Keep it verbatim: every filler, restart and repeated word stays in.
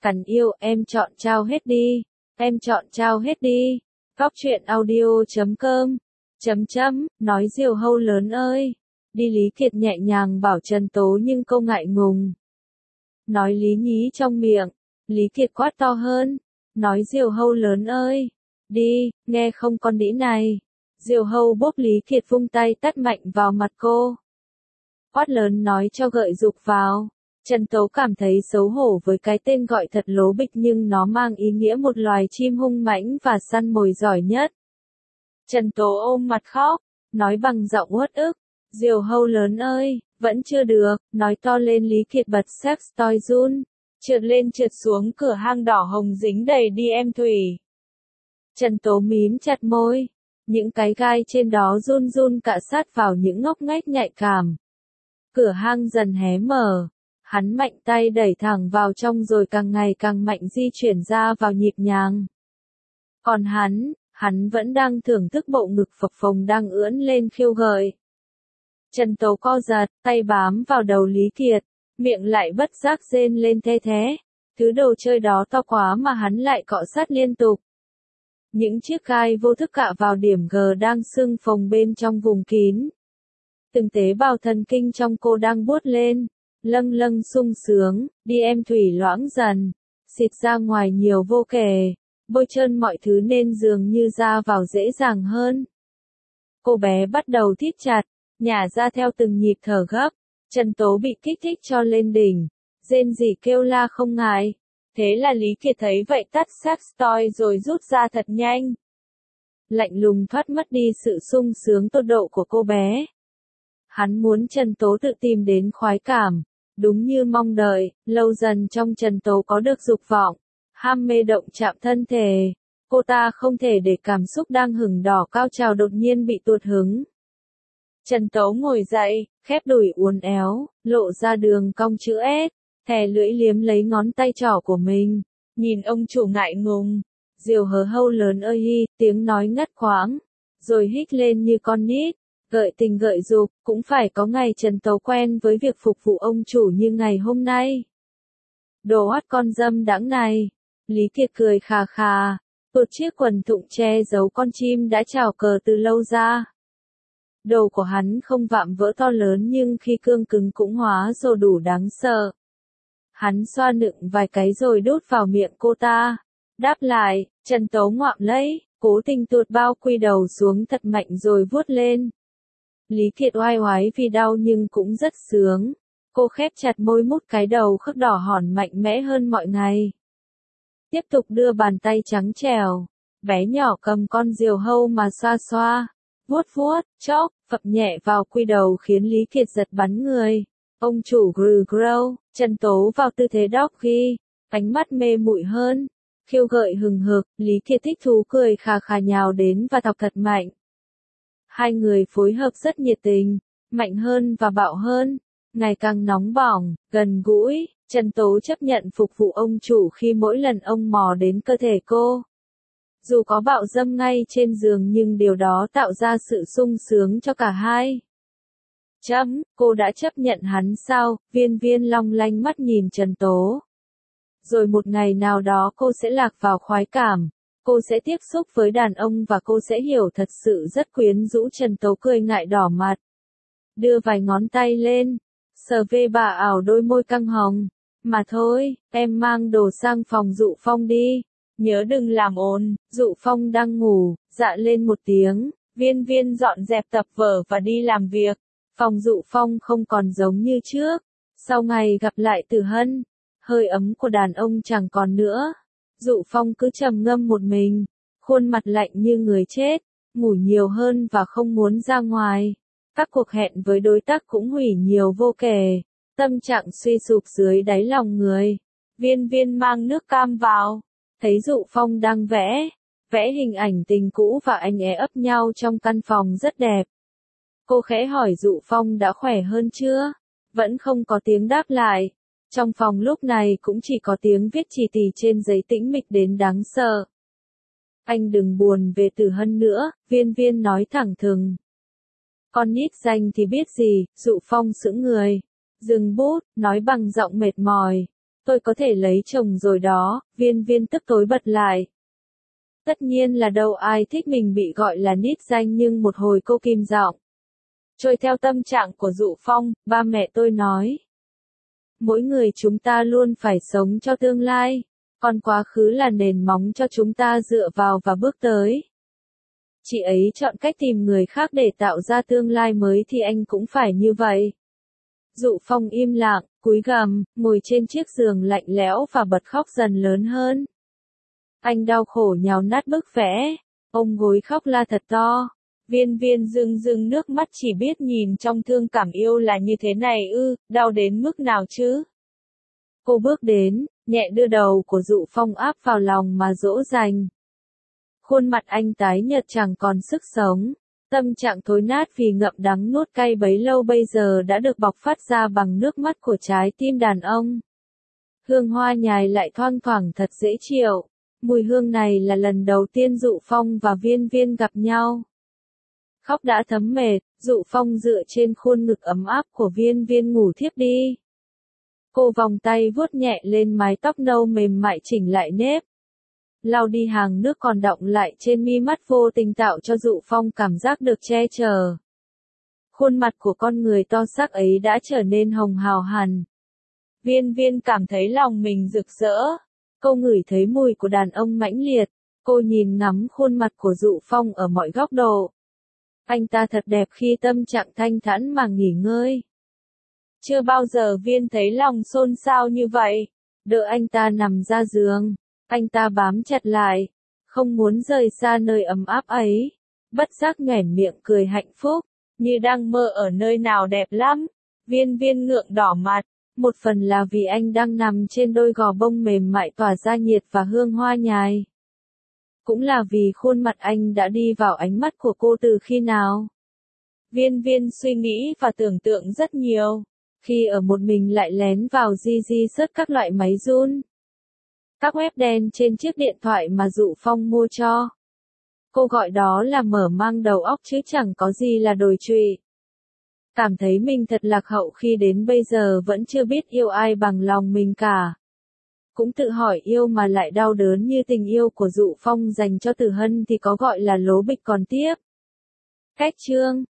Cắn yêu, em chọn trao hết đi. Em chọn trao hết đi. Góc truyện audio chấm com. Chấm chấm, nói diều hâu lớn ơi. Đi Lý Kiệt nhẹ nhàng bảo Trần Tố nhưng cô ngại ngùng. Nói lý nhí trong miệng. Lý Kiệt quát to hơn. Nói diều hâu lớn ơi. Đi, nghe không con đĩ này. Diều hâu bốp Lý Kiệt vung tay tát mạnh vào mặt cô. Quát lớn nói cho gợi dục vào. Trần Tố cảm thấy xấu hổ với cái tên gọi thật lố bịch nhưng nó mang ý nghĩa một loài chim hung mãnh và săn mồi giỏi nhất. Trần Tố ôm mặt khóc, nói bằng giọng uất ức. Diều hâu lớn ơi, vẫn chưa được, nói to lên. Lý Kiệt bật sex toy run, trượt lên trượt xuống cửa hang đỏ hồng dính đầy đi em thủy. Trần Tố mím chặt môi, những cái gai trên đó run run cạ sát vào những ngóc ngách nhạy cảm. Cửa hang dần hé mở, hắn mạnh tay đẩy thẳng vào trong rồi càng ngày càng mạnh di chuyển ra vào nhịp nhàng. Còn hắn, hắn vẫn đang thưởng thức bộ ngực phập phồng đang ưỡn lên khiêu gợi. Trần Tố co giật, tay bám vào đầu Lý Kiệt, miệng lại bất giác rên lên the thé. Thứ đồ chơi đó to quá mà hắn lại cọ sát liên tục. Những chiếc gai vô thức cạ vào điểm G đang sưng phồng bên trong vùng kín. Từng tế bào thần kinh trong cô đang buốt lên, lâng lâng sung sướng, đi em thủy loãng dần, xịt ra ngoài nhiều vô kể, bôi trơn mọi thứ nên dường như ra vào dễ dàng hơn. Cô bé bắt đầu thít chặt, nhả ra theo từng nhịp thở gấp. Trần Tố bị kích thích cho lên đỉnh, rên rỉ kêu la không ngại. Thế là Lý Kiệt thấy vậy tắt sex toy rồi rút ra thật nhanh. Lạnh lùng thoát mất đi sự sung sướng tột độ của cô bé. Hắn muốn Trần Tố tự tìm đến khoái cảm, đúng như mong đợi. Lâu dần trong Trần Tố có được dục vọng, ham mê động chạm thân thể. Cô ta không thể để cảm xúc đang hừng đỏ cao trào đột nhiên bị tuột hứng. Trần Tố ngồi dậy, khép đùi uốn éo, lộ ra đường cong chữ S, thè lưỡi liếm lấy ngón tay trỏ của mình, nhìn ông chủ ngại ngùng. Diều hớ hâu lớn ơi hi, tiếng nói ngắt quãng, rồi hít lên như con nít, gợi tình gợi dục. Cũng phải có ngày Trần Tố quen với việc phục vụ ông chủ như ngày hôm nay. Đồ hót con dâm đãng này. Lý Kiệt cười khà khà, tuột chiếc quần thụng che giấu con chim đã chào cờ từ lâu ra. Đầu của hắn không vạm vỡ to lớn nhưng khi cương cứng cũng hóa rồi đủ đáng sợ. Hắn xoa nựng vài cái rồi đút vào miệng cô ta. Đáp lại, Trần Tố ngoạm lấy, cố tình tuột bao quy đầu xuống thật mạnh rồi vuốt lên. Lý Kiệt oai oái vì đau nhưng cũng rất sướng. Cô khép chặt môi mút cái đầu khớp đỏ hòn mạnh mẽ hơn mọi ngày. Tiếp tục đưa bàn tay trắng trẻo, bé nhỏ cầm con diều hâu mà xoa xoa, vuốt vuốt, chốc, phập nhẹ vào quy đầu khiến Lý Kiệt giật bắn người. Ông chủ grừ grow, Trần Tố vào tư thế doggy, ánh mắt mê muội hơn, khiêu gợi hừng hực. Lý Kiệt thích thú cười khà khà nhào đến và thọc thật mạnh. Hai người phối hợp rất nhiệt tình, mạnh hơn và bạo hơn, ngày càng nóng bỏng, gần gũi. Trần Tố chấp nhận phục vụ ông chủ khi mỗi lần ông mò đến cơ thể cô. Dù có bạo dâm ngay trên giường nhưng điều đó tạo ra sự sung sướng cho cả hai. Chấm, cô đã chấp nhận hắn sao? Viên Viên long lanh mắt nhìn Trần Tố. Rồi một ngày nào đó cô sẽ lạc vào khoái cảm. Cô sẽ tiếp xúc với đàn ông và cô sẽ hiểu thật sự rất quyến rũ. Trần Tố cười ngại đỏ mặt, đưa vài ngón tay lên, sờ về bà ảo đôi môi căng hồng. Mà thôi, em mang đồ sang phòng Dụ Phong đi. Nhớ đừng làm ồn. Dụ Phong đang ngủ, dạ lên một tiếng. Viên Viên dọn dẹp tập vở và đi làm việc. Phòng Dụ Phong không còn giống như trước. Sau ngày gặp lại Tử Hân, hơi ấm của đàn ông chẳng còn nữa. Dụ Phong cứ trầm ngâm một mình, khuôn mặt lạnh như người chết, ngủ nhiều hơn và không muốn ra ngoài. Các cuộc hẹn với đối tác cũng hủy nhiều vô kể. Tâm trạng suy sụp dưới đáy lòng người. Viên Viên mang nước cam vào, thấy Dụ Phong đang vẽ, vẽ hình ảnh tình cũ và anh é ấp nhau trong căn phòng rất đẹp. Cô khẽ hỏi Dụ Phong đã khỏe hơn chưa? Vẫn không có tiếng đáp lại. Trong phòng lúc này cũng chỉ có tiếng viết chì tì trên giấy tĩnh mịch đến đáng sợ. Anh đừng buồn về Tử Hân nữa, Viên Viên nói thẳng thừng. Con nít danh thì biết gì, Dụ Phong sững người, dừng bút, nói bằng giọng mệt mỏi. tôi có thể lấy chồng rồi đó, Viên Viên tức tối bật lại. Tất nhiên là đâu ai thích mình bị gọi là nít danh, nhưng một hồi cô kìm giọng. Trôi theo tâm trạng của Dụ Phong, ba mẹ tôi nói. Mỗi người chúng ta luôn phải sống cho tương lai, còn quá khứ là nền móng cho chúng ta dựa vào và bước tới. Chị ấy chọn cách tìm người khác để tạo ra tương lai mới thì anh cũng phải như vậy. Dụ Phong im lặng, cúi gằm, ngồi trên chiếc giường lạnh lẽo và bật khóc dần lớn hơn. Anh đau khổ nhào nát bức vẽ, ôm gối khóc la thật to. Viên Viên rưng rưng nước mắt, chỉ biết nhìn trong thương cảm. Yêu là như thế này ư, đau đến mức nào chứ? Cô bước đến, nhẹ đưa đầu của Dụ Phong áp vào lòng mà dỗ dành. Khuôn mặt anh tái nhợt chẳng còn sức sống. Tâm trạng thối nát vì ngậm đắng nuốt cay bấy lâu bây giờ đã được bộc phát ra bằng nước mắt của trái tim đàn ông. Hương hoa nhài lại thoang thoảng thật dễ chịu. Mùi hương này là lần đầu tiên Dụ Phong và Viên Viên gặp nhau. Khóc đã thấm mệt, Dụ Phong dựa trên khuôn ngực ấm áp của Viên Viên ngủ thiếp đi. Cô vòng tay vuốt nhẹ lên mái tóc nâu mềm mại chỉnh lại nếp. Lau đi hàng nước còn đọng lại trên mi mắt, vô tình tạo cho Dụ Phong cảm giác được che chở. Khuôn mặt của con người to xác ấy đã trở nên hồng hào hẳn. Viên Viên cảm thấy lòng mình rực rỡ. Cô ngửi thấy mùi của đàn ông mãnh liệt. Cô nhìn ngắm khuôn mặt của Dụ Phong ở mọi góc độ. Anh ta thật đẹp khi tâm trạng thanh thản mà nghỉ ngơi. Chưa bao giờ Viên thấy lòng xôn xao như vậy. Đợi anh ta nằm ra giường, anh ta bám chặt lại, không muốn rời xa nơi ấm áp ấy. Bất giác nhoẻn miệng cười hạnh phúc, như đang mơ ở nơi nào đẹp lắm. Viên Viên ngượng đỏ mặt, một phần là vì anh đang nằm trên đôi gò bông mềm mại tỏa ra nhiệt và hương hoa nhài. Cũng là vì khuôn mặt anh đã đi vào ánh mắt của cô từ khi nào. Viên Viên suy nghĩ và tưởng tượng rất nhiều. Khi ở một mình lại lén vào di di search các loại máy run, các web đen trên chiếc điện thoại mà Dụ Phong mua cho. Cô gọi đó là mở mang đầu óc chứ chẳng có gì là đồi trụy. Cảm thấy mình thật lạc hậu khi đến bây giờ vẫn chưa biết yêu ai bằng lòng mình cả. Cũng tự hỏi yêu mà lại đau đớn như tình yêu của Dụ Phong dành cho Tử Hân thì có gọi là lố bịch còn tiếc. Cách chương